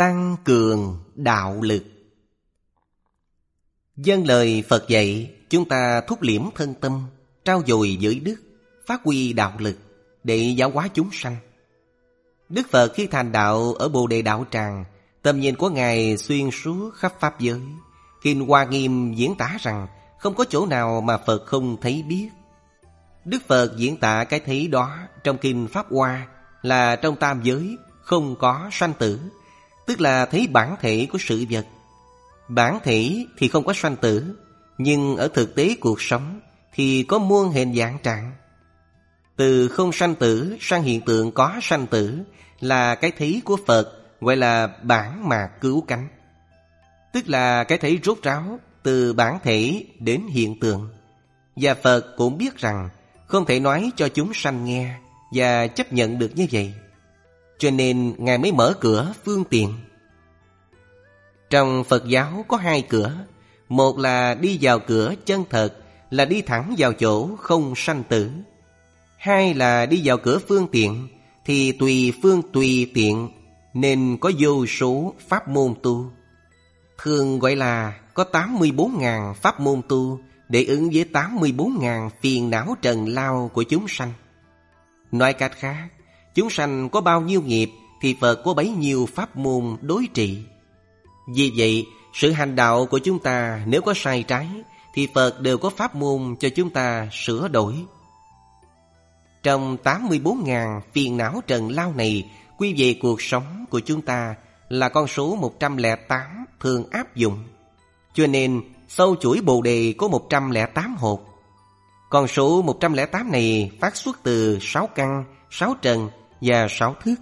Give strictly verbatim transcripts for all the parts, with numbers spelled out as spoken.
tăng cường đạo lực. Vâng lời Phật dạy, chúng ta thúc liễm thân tâm, trau dồi giới đức, phát huy đạo lực để giáo hóa chúng sanh. Đức Phật khi thành đạo ở Bồ Đề Đạo Tràng, tầm nhìn của Ngài xuyên suốt khắp Pháp giới. Kinh Hoa Nghiêm diễn tả rằng không có chỗ nào mà Phật không thấy biết. Đức Phật diễn tả cái thấy đó trong Kinh Pháp Hoa là trong tam giới không có sanh tử, tức là thấy bản thể của sự vật. Bản thể thì không có sanh tử, nhưng ở thực tế cuộc sống thì có muôn hình dạng trạng. Từ không sanh tử sang hiện tượng có sanh tử là cái thấy của Phật, gọi là bản mạc cứu cánh. Tức là cái thấy rốt ráo từ bản thể đến hiện tượng. Và Phật cũng biết rằng không thể nói cho chúng sanh nghe và chấp nhận được như vậy, cho nên Ngài mới mở cửa phương tiện. Trong Phật giáo có hai cửa. Một là đi vào cửa chân thật, là đi thẳng vào chỗ không sanh tử. Hai là đi vào cửa phương tiện, thì tùy phương tùy tiện, nên có vô số pháp môn tu. Thường gọi là có tám mươi bốn ngàn pháp môn tu để ứng với tám mươi bốn ngàn phiền não trần lao của chúng sanh. Nói cách khác, chúng sanh có bao nhiêu nghiệp thì Phật có bấy nhiêu pháp môn đối trị. Vì vậy, sự hành đạo của chúng ta nếu có sai trái thì Phật đều có pháp môn cho chúng ta sửa đổi. Trong tám mươi bốn ngàn phiền não trần lao này, quy về cuộc sống của chúng ta là con số một trăm lẻ tám thường áp dụng. Cho nên sâu chuỗi Bồ Đề có một trăm lẻ tám hột. Con số một trăm lẻ tám này phát xuất từ sáu căn, sáu trần và sáu thức.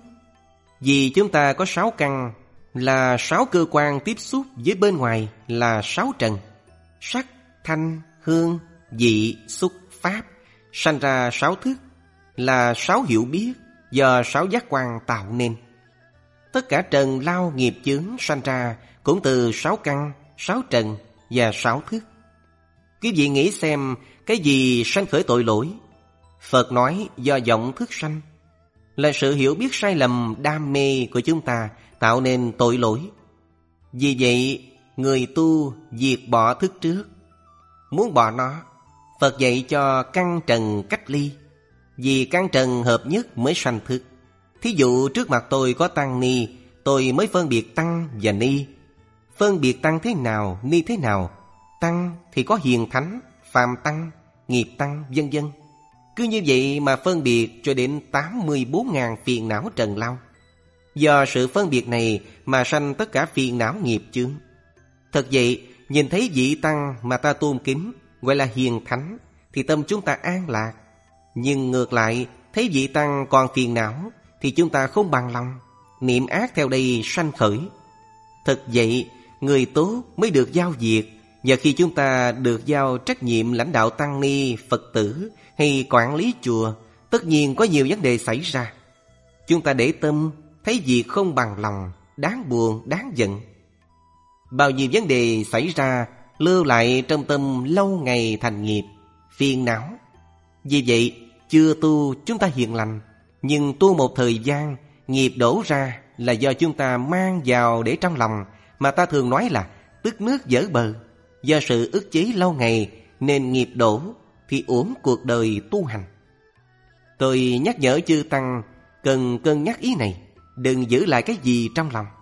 Vì chúng ta có sáu căn là sáu cơ quan tiếp xúc với bên ngoài là sáu trần: sắc, thanh, hương, vị, xúc, pháp. Sanh ra sáu thức là sáu hiểu biết do sáu giác quan tạo nên. Tất cả trần lao nghiệp chướng sanh ra cũng từ sáu căn, sáu trần và sáu thức. Quý vị nghĩ xem, cái gì sanh khởi tội lỗi? Phật nói do vọng thức sanh, là sự hiểu biết sai lầm đam mê của chúng ta tạo nên tội lỗi. Vì vậy, người tu diệt bỏ thức trước. Muốn bỏ nó, Phật dạy cho căn trần cách ly. Vì căn trần hợp nhất mới sanh thức. Thí dụ trước mặt tôi có tăng ni, tôi mới phân biệt tăng và ni. Phân biệt tăng thế nào, ni thế nào? Tăng thì có hiền thánh, phàm tăng, nghiệp tăng, vân vân. Cứ như vậy mà phân biệt cho đến tám mươi bốn ngàn phiền não trần lao. Do sự phân biệt này mà sanh tất cả phiền não nghiệp chướng. Thật vậy, nhìn thấy vị tăng mà ta tôn kính, gọi là hiền thánh, thì tâm chúng ta an lạc. Nhưng ngược lại, thấy vị tăng còn phiền não thì chúng ta không bằng lòng, niệm ác theo đây sanh khởi. Thật vậy, người tốt mới được giao việc. Và khi chúng ta được giao trách nhiệm lãnh đạo tăng ni, Phật tử hay quản lý chùa, tất nhiên có nhiều vấn đề xảy ra. Chúng ta để tâm, thấy việc không bằng lòng, đáng buồn, đáng giận. Bao nhiêu vấn đề xảy ra lưu lại trong tâm lâu ngày thành nghiệp, phiền não. Vì vậy, chưa tu chúng ta hiền lành, nhưng tu một thời gian, nghiệp đổ ra là do chúng ta mang vào để trong lòng, mà ta thường nói là tức nước vỡ bờ. Do sự ức chế lâu ngày nên nghiệp đổ thì uổng cuộc đời tu hành. Tôi nhắc nhở chư tăng cần cân nhắc ý này, đừng giữ lại cái gì trong lòng.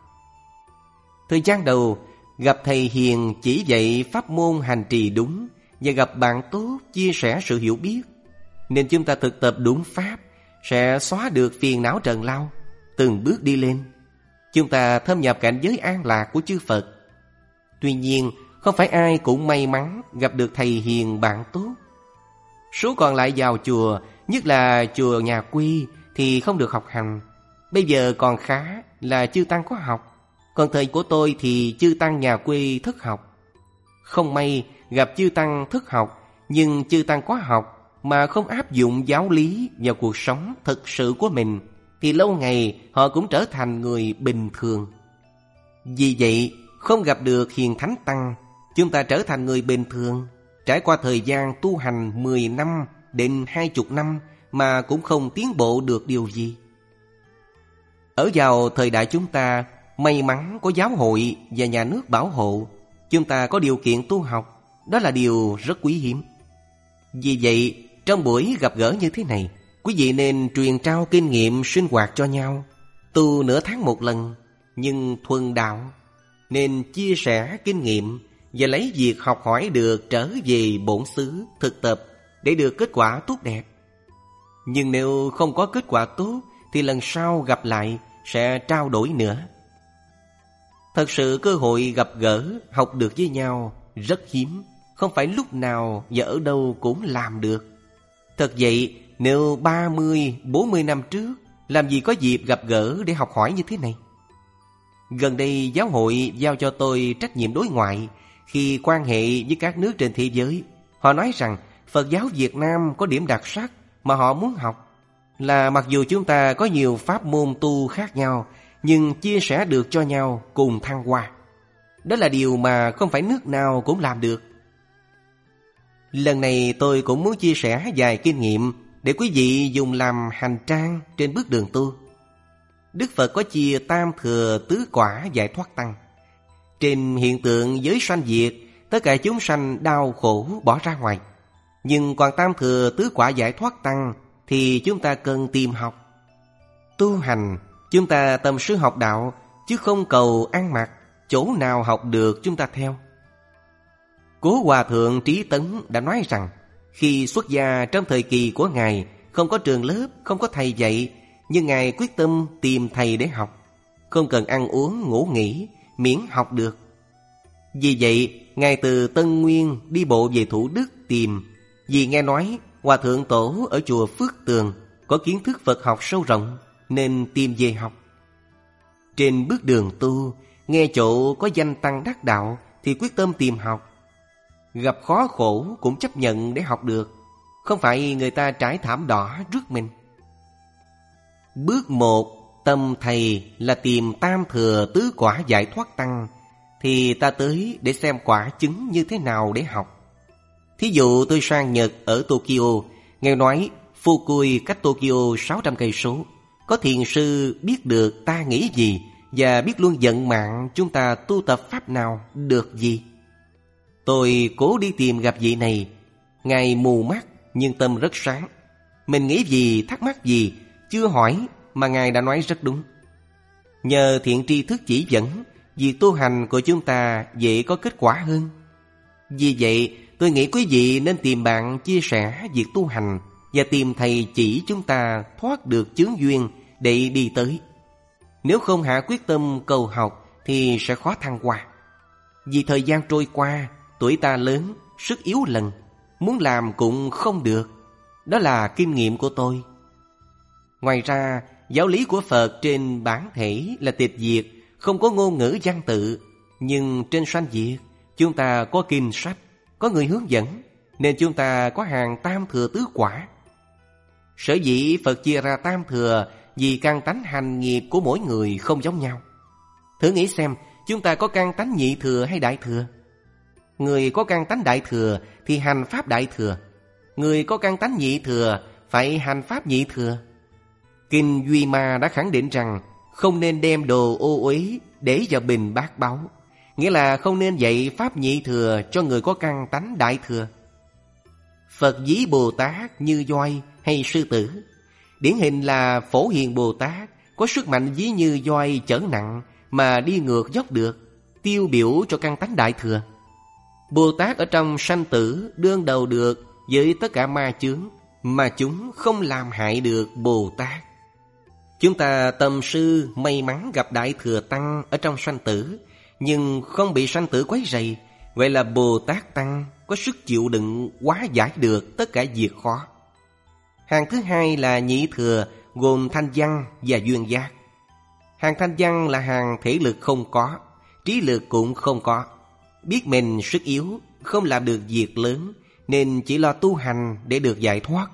Thời gian đầu gặp thầy hiền chỉ dạy pháp môn hành trì đúng, và gặp bạn tốt chia sẻ sự hiểu biết, nên chúng ta thực tập đúng pháp sẽ xóa được phiền não trần lao, từng bước đi lên. Chúng ta thâm nhập cảnh giới an lạc của chư Phật. Tuy nhiên, không phải ai cũng may mắn gặp được thầy hiền bạn tốt. Số còn lại vào chùa, nhất là chùa nhà quê, thì không được học hành. Bây giờ còn khá là chư tăng có học, còn thời của tôi thì chư tăng nhà quê thất học. Không may gặp chư tăng thất học, nhưng chư tăng có học mà không áp dụng giáo lý vào cuộc sống thực sự của mình, thì lâu ngày họ cũng trở thành người bình thường. Vì vậy, không gặp được hiền thánh tăng, chúng ta trở thành người bình thường, trải qua thời gian tu hành mười năm đến hai mươi năm mà cũng không tiến bộ được điều gì. Ở vào thời đại chúng ta, may mắn có giáo hội và nhà nước bảo hộ, chúng ta có điều kiện tu học. Đó là điều rất quý hiếm. Vì vậy, trong buổi gặp gỡ như thế này, quý vị nên truyền trao kinh nghiệm sinh hoạt cho nhau. Tu nửa tháng một lần, nhưng thuần đạo, nên chia sẻ kinh nghiệm và lấy việc học hỏi được trở về bổn xứ thực tập để được kết quả tốt đẹp. Nhưng nếu không có kết quả tốt thì lần sau gặp lại sẽ trao đổi nữa. Thật sự cơ hội gặp gỡ, học được với nhau rất hiếm, không phải lúc nào và ở đâu cũng làm được. Thật vậy, nếu ba mươi, bốn mươi năm trước, làm gì có dịp gặp gỡ để học hỏi như thế này. Gần đây giáo hội giao cho tôi trách nhiệm đối ngoại khi quan hệ với các nước trên thế giới. Họ nói rằng Phật giáo Việt Nam có điểm đặc sắc mà họ muốn học, là mặc dù chúng ta có nhiều pháp môn tu khác nhau, nhưng chia sẻ được cho nhau cùng thăng hoa. Đó là điều mà không phải nước nào cũng làm được. Lần này tôi cũng muốn chia sẻ vài kinh nghiệm để quý vị dùng làm hành trang trên bước đường tu. Đức Phật có chia tam thừa tứ quả giải thoát tăng. Trên hiện tượng giới sanh diệt, tất cả chúng sanh đau khổ bỏ ra ngoài. Nhưng còn tam thừa tứ quả giải thoát tăng thì chúng ta cần tìm học. Tu hành, chúng ta tâm sư học đạo, chứ không cầu ăn mặc, chỗ nào học được chúng ta theo. Cố Hòa Thượng Trí Tấn đã nói rằng, khi xuất gia trong thời kỳ của Ngài, không có trường lớp, không có thầy dạy, nhưng Ngài quyết tâm tìm thầy để học. Không cần ăn uống, ngủ nghỉ, miễn học được. Vì vậy, Ngài từ Tân Nguyên đi bộ về Thủ Đức tìm, vì nghe nói Hòa Thượng Tổ ở chùa Phước Tường có kiến thức Phật học sâu rộng, nên tìm về học. Trên bước đường tu, nghe chỗ có danh tăng đắc đạo thì quyết tâm tìm học. Gặp khó khổ cũng chấp nhận để học được, không phải người ta trải thảm đỏ rước mình. Bước một, tâm thầy là tìm tam thừa tứ quả giải thoát tăng, thì ta tới để xem quả chứng như thế nào để học. Thí dụ tôi sang Nhật ở Tokyo, nghe nói Fukui cách Tokyo sáu trăm cây số, có thiền sư biết được ta nghĩ gì và biết luôn vận mạng chúng ta tu tập pháp nào được gì. Tôi cố đi tìm gặp vị này. Ngài mù mắt nhưng tâm rất sáng. Mình nghĩ gì, thắc mắc gì, chưa hỏi mà Ngài đã nói rất đúng. Nhờ thiện tri thức chỉ dẫn, việc tu hành của chúng ta dễ có kết quả hơn. Vì vậy, tôi nghĩ quý vị nên tìm bạn chia sẻ việc tu hành và tìm thầy chỉ chúng ta thoát được chướng duyên để đi tới. Nếu không hạ quyết tâm cầu học thì sẽ khó thăng hoa. Vì thời gian trôi qua, tuổi ta lớn, sức yếu lần, muốn làm cũng không được. Đó là kinh nghiệm của tôi. Ngoài ra, giáo lý của Phật trên bản thể là tịch diệt, không có ngôn ngữ văn tự. Nhưng trên sanh diệt, chúng ta có kinh sách, có người hướng dẫn, nên chúng ta có hàng tam thừa tứ quả. Sở dĩ Phật chia ra tam thừa vì căn tánh hành nghiệp của mỗi người không giống nhau. Thử nghĩ xem, chúng ta có căn tánh nhị thừa hay đại thừa? Người có căn tánh đại thừa thì hành pháp đại thừa. Người có căn tánh nhị thừa phải hành pháp nhị thừa. Kinh Duy Ma đã khẳng định rằng không nên đem đồ ô uế để vào bình bát báu, nghĩa là không nên dạy pháp nhị thừa cho người có căn tánh đại thừa. Phật ví Bồ Tát như voi hay sư tử. Điển hình là Phổ Hiền Bồ Tát có sức mạnh ví như voi chở nặng mà đi ngược dốc được, tiêu biểu cho căn tánh đại thừa. Bồ Tát ở trong sanh tử đương đầu được với tất cả ma chướng, mà chúng không làm hại được Bồ Tát. Chúng ta tầm sư may mắn gặp Đại Thừa Tăng ở trong sanh tử, nhưng không bị sanh tử quấy rầy. Vậy là Bồ Tát Tăng có sức chịu đựng hóa giải được tất cả việc khó. Hàng thứ hai là nhị thừa, gồm thanh văn và duyên giác. Hàng thanh văn là hàng thể lực không có, trí lực cũng không có, biết mình sức yếu, không làm được việc lớn, nên chỉ lo tu hành để được giải thoát.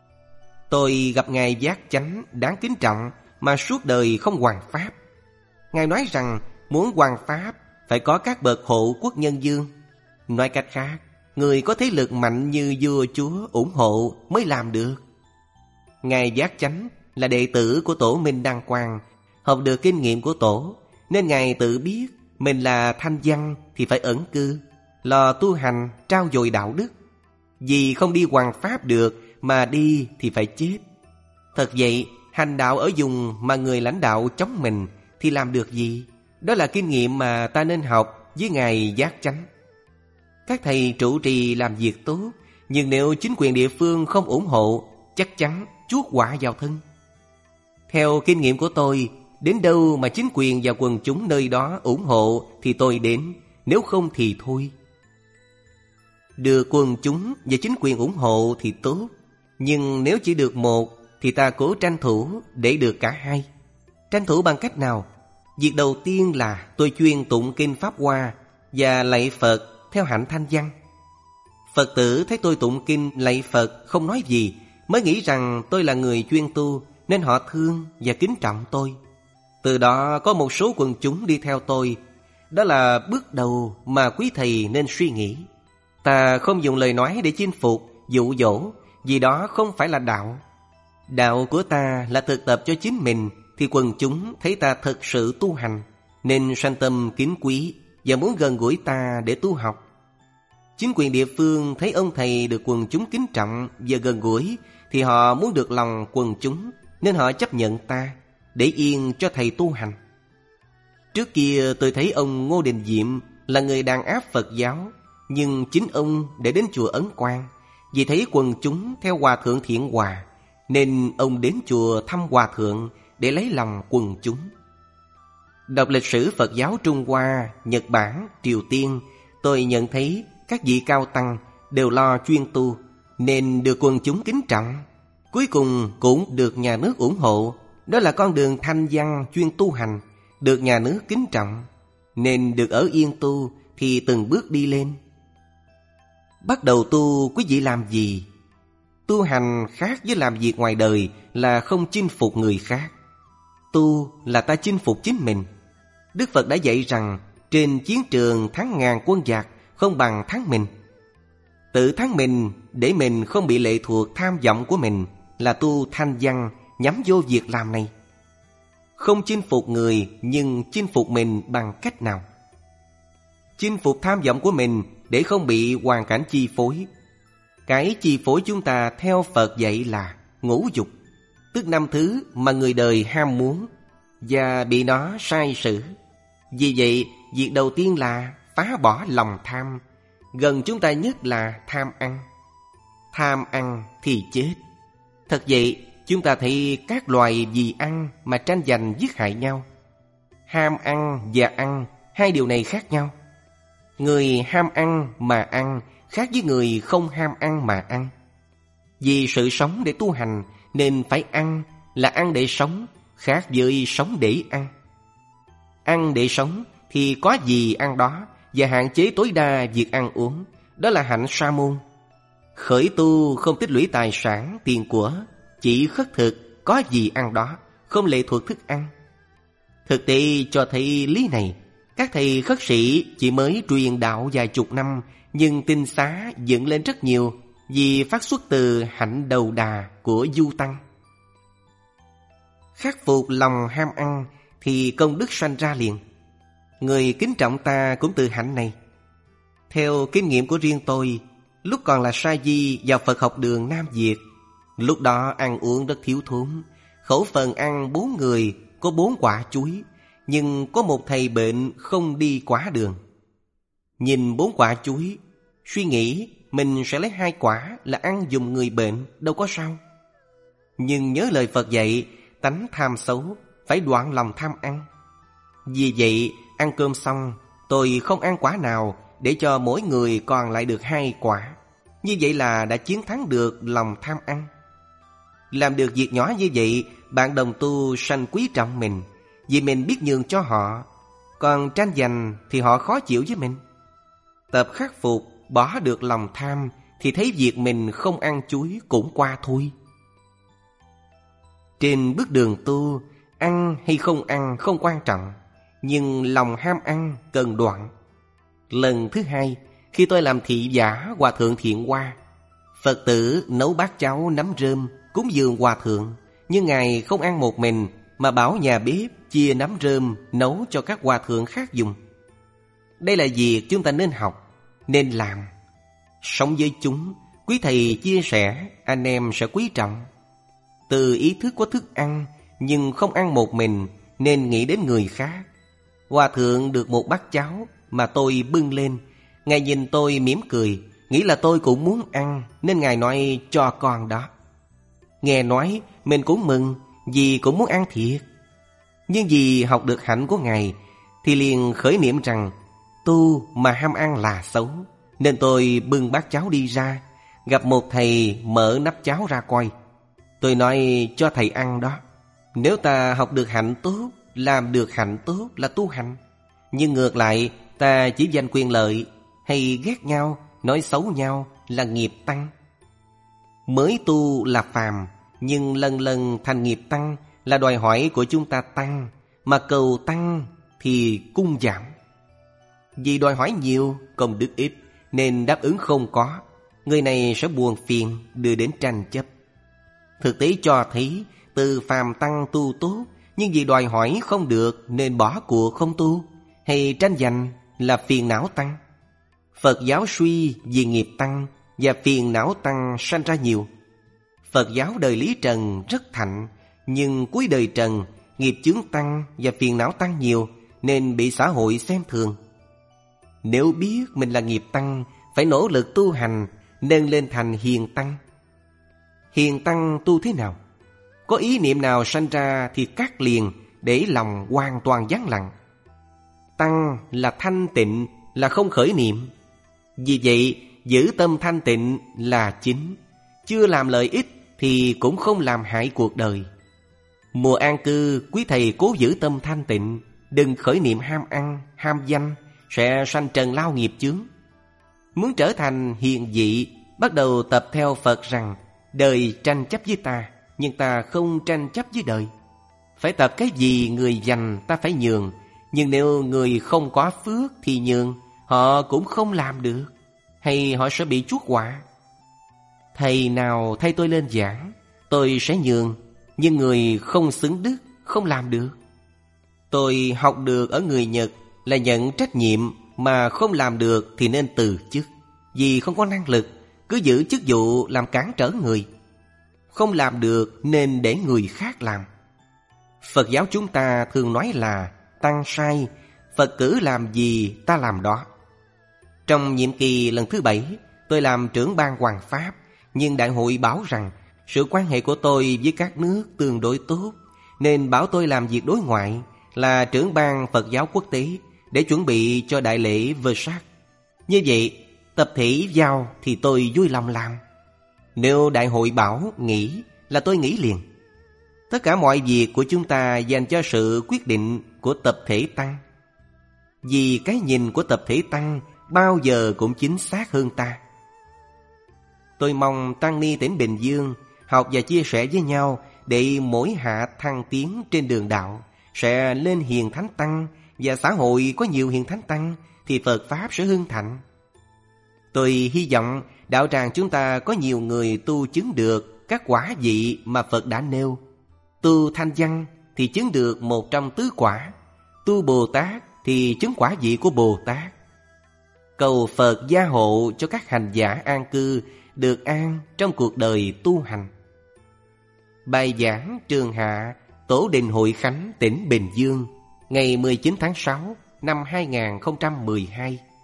Tôi gặp Ngài Giác Chánh đáng kính trọng mà suốt đời không hoằng pháp. Ngài nói rằng muốn hoằng pháp phải có các bậc hộ quốc nhân vương. Nói cách khác, người có thế lực mạnh như vua chúa ủng hộ mới làm được. Ngài Giác Chánh là đệ tử của Tổ Minh Đăng Quang, học được kinh nghiệm của Tổ, nên Ngài tự biết mình là thanh văn thì phải ẩn cư, lo tu hành, trau dồi đạo đức. Vì không đi hoằng pháp được, mà đi thì phải chết. Thật vậy, hành đạo ở vùng mà người lãnh đạo chống mình thì làm được gì? Đó là kinh nghiệm mà ta nên học với Ngài Giác Chánh. Các thầy trụ trì làm việc tốt, nhưng nếu chính quyền địa phương không ủng hộ, chắc chắn chuốc họa vào thân. Theo kinh nghiệm của tôi, đến đâu mà chính quyền và quần chúng nơi đó ủng hộ thì tôi đến, nếu không thì thôi. Được quần chúng và chính quyền ủng hộ thì tốt, nhưng nếu chỉ được một thì ta cố tranh thủ để được cả hai. Tranh thủ bằng cách nào? Việc đầu tiên là tôi chuyên tụng kinh Pháp Hoa và lạy Phật theo hạnh thanh văn. Phật tử thấy tôi tụng kinh lạy Phật không nói gì, mới nghĩ rằng tôi là người chuyên tu, nên họ thương và kính trọng tôi. Từ đó có một số quần chúng đi theo tôi. Đó là bước đầu mà quý thầy nên suy nghĩ. Ta không dùng lời nói để chinh phục, dụ dỗ, vì đó không phải là đạo. Đạo của ta là thực tập cho chính mình, thì quần chúng thấy ta thật sự tu hành, nên sanh tâm kính quý và muốn gần gũi ta để tu học. Chính quyền địa phương thấy ông thầy được quần chúng kính trọng và gần gũi, thì họ muốn được lòng quần chúng, nên họ chấp nhận ta, để yên cho thầy tu hành. Trước kia tôi thấy ông Ngô Đình Diệm là người đàn áp Phật giáo, nhưng chính ông để đến chùa Ấn Quang, vì thấy quần chúng theo Hòa Thượng Thiện Hòa, nên ông đến chùa thăm Hòa Thượng để lấy lòng quần chúng. Đọc lịch sử Phật giáo Trung Hoa, Nhật Bản, Triều Tiên, tôi nhận thấy các vị cao tăng đều lo chuyên tu, nên được quần chúng kính trọng. Cuối cùng cũng được nhà nước ủng hộ. Đó là con đường thanh văn chuyên tu hành, được nhà nước kính trọng, nên được ở yên tu thì từng bước đi lên. Bắt đầu tu, quý vị làm gì? Tu hành khác với làm việc ngoài đời là không chinh phục người khác. Tu là ta chinh phục chính mình. Đức Phật đã dạy rằng trên chiến trường thắng ngàn quân giặc không bằng thắng mình. Tự thắng mình để mình không bị lệ thuộc tham vọng của mình là tu thanh văn, nhắm vô việc làm này. Không chinh phục người, nhưng chinh phục mình bằng cách nào? Chinh phục tham vọng của mình để không bị hoàn cảnh chi phối. Cái chi phối chúng ta theo Phật dạy là ngũ dục, tức năm thứ mà người đời ham muốn và bị nó sai sử. Vì vậy, việc đầu tiên là phá bỏ lòng tham. Gần chúng ta nhất là tham ăn. Tham ăn thì chết. Thật vậy, chúng ta thấy các loài vì ăn mà tranh giành giết hại nhau. Ham ăn và ăn, hai điều này khác nhau. Người ham ăn mà ăn khác với người không ham ăn mà ăn. Vì sự sống để tu hành nên phải ăn, là ăn để sống, khác với sống để ăn. Ăn để sống thì có gì ăn đó, và hạn chế tối đa việc ăn uống. Đó là hạnh sa môn. Khởi tu không tích lũy tài sản, tiền của, chỉ khất thực, có gì ăn đó, không lệ thuộc thức ăn. Thực tế cho thấy lý này. Các thầy khất sĩ chỉ mới truyền đạo vài chục năm, nhưng tinh xá dựng lên rất nhiều, vì phát xuất từ hạnh đầu đà của du tăng. Khắc phục lòng ham ăn thì công đức sanh ra liền. Người kính trọng ta cũng từ hạnh này. Theo kinh nghiệm của riêng tôi, lúc còn là sa di vào Phật học đường Nam Việt, lúc đó ăn uống rất thiếu thốn. Khẩu phần ăn bốn người có bốn quả chuối, nhưng có một thầy bệnh không đi quá đường. Nhìn bốn quả chuối, suy nghĩ mình sẽ lấy hai quả là ăn giùm người bệnh, đâu có sao. Nhưng nhớ lời Phật dạy, tánh tham xấu, phải đoạn lòng tham ăn. Vì vậy, ăn cơm xong, tôi không ăn quả nào để cho mỗi người còn lại được hai quả. Như vậy là đã chiến thắng được lòng tham ăn. Làm được việc nhỏ như vậy, bạn đồng tu sanh quý trọng mình, vì mình biết nhường cho họ. Còn tranh giành thì họ khó chịu với mình. Tập khắc phục, bỏ được lòng tham, thì thấy việc mình không ăn chuối cũng qua thôi. Trên bước đường tu, ăn hay không ăn không quan trọng, nhưng lòng ham ăn cần đoạn. Lần thứ hai, khi tôi làm thị giả Hòa Thượng Thiện Hoa, Phật tử nấu bát cháo nấm rơm cúng dường Hòa Thượng, nhưng Ngài không ăn một mình, mà bảo nhà bếp chia nắm rơm nấu cho các hòa thượng khác dùng. Đây là việc chúng ta nên học, nên làm. Sống với chúng, quý thầy chia sẻ, anh em sẽ quý trọng. Từ ý thức có thức ăn, nhưng không ăn một mình, nên nghĩ đến người khác. Hòa thượng được một bát cháo mà tôi bưng lên. Ngài nhìn tôi mỉm cười, nghĩ là tôi cũng muốn ăn, nên Ngài nói cho con đó. Nghe nói mình cũng mừng, vì cũng muốn ăn thiệt. Nhưng vì học được hạnh của Ngài, thì liền khởi niệm rằng tu mà ham ăn là xấu. Nên tôi bưng bát cháo đi ra, gặp một thầy mở nắp cháo ra coi. Tôi nói cho thầy ăn đó. Nếu ta học được hạnh tốt, làm được hạnh tốt là tu hành. Nhưng ngược lại, ta chỉ giành quyền lợi, hay ghét nhau, nói xấu nhau là nghiệp tăng. Mới tu là phàm, nhưng lần lần thành nghiệp tăng là đòi hỏi của chúng ta tăng. Mà cầu tăng thì cung giảm. Vì đòi hỏi nhiều, công đức ít, nên đáp ứng không có. Người này sẽ buồn phiền, đưa đến tranh chấp. Thực tế cho thấy từ phàm tăng tu tốt, nhưng vì đòi hỏi không được nên bỏ cuộc không tu, hay tranh giành là phiền não tăng. Phật giáo suy vì nghiệp tăng, và phiền não tăng sanh ra nhiều. Phật giáo đời Lý Trần rất thạnh, nhưng cuối đời Trần nghiệp chướng tăng và phiền não tăng nhiều, nên bị xã hội xem thường. Nếu biết mình là nghiệp tăng, phải nỗ lực tu hành, nâng lên thành hiền tăng. Hiền tăng tu thế nào? Có ý niệm nào sanh ra thì cắt liền, để lòng hoàn toàn vắng lặng. Tăng là thanh tịnh, là không khởi niệm. Vì vậy, giữ tâm thanh tịnh là chính. Chưa làm lợi ích thì cũng không làm hại cuộc đời. Mùa an cư, quý thầy cố giữ tâm thanh tịnh, đừng khởi niệm ham ăn, ham danh, sẽ sanh trần lao nghiệp chướng. Muốn trở thành hiền dị, bắt đầu tập theo Phật rằng đời tranh chấp với ta, nhưng ta không tranh chấp với đời. Phải tập cái gì người dành ta phải nhường, nhưng nếu người không có phước thì nhường, họ cũng không làm được, hay họ sẽ bị chuốc họa. Thầy nào thay tôi lên giảng, tôi sẽ nhường, nhưng người không xứng đức, không làm được. Tôi học được ở người Nhật là nhận trách nhiệm, mà không làm được thì nên từ chức. Vì không có năng lực, cứ giữ chức vụ làm cản trở người. Không làm được nên để người khác làm. Phật giáo chúng ta thường nói là tăng sai, Phật cử làm gì ta làm đó. Trong nhiệm kỳ lần thứ bảy, tôi làm trưởng ban Hoàng Pháp, nhưng đại hội bảo rằng sự quan hệ của tôi với các nước tương đối tốt, nên bảo tôi làm việc đối ngoại, là trưởng ban Phật giáo quốc tế, để chuẩn bị cho đại lễ Vesak. Như vậy, tập thể giao thì tôi vui lòng làm. Nếu đại hội bảo nghỉ là tôi nghỉ liền. Tất cả mọi việc của chúng ta dành cho sự quyết định của tập thể tăng. Vì cái nhìn của tập thể tăng bao giờ cũng chính xác hơn ta. Tôi mong tăng ni tỉnh Bình Dương học và chia sẻ với nhau, để mỗi hạ thăng tiến trên đường đạo sẽ lên hiền thánh tăng, và xã hội có nhiều hiền thánh tăng thì Phật Pháp sẽ hưng thịnh. Tôi hy vọng đạo tràng chúng ta có nhiều người tu chứng được các quả vị mà Phật đã nêu. Tu thanh văn thì chứng được một trong tứ quả, tu Bồ Tát thì chứng quả vị của Bồ Tát. Cầu Phật gia hộ cho các hành giả an cư, được an trong cuộc đời tu hành. Bài giảng Trường Hạ, Tổ đình Hội Khánh, tỉnh Bình Dương, ngày mười chín tháng sáu năm hai nghìn không trăm mười hai.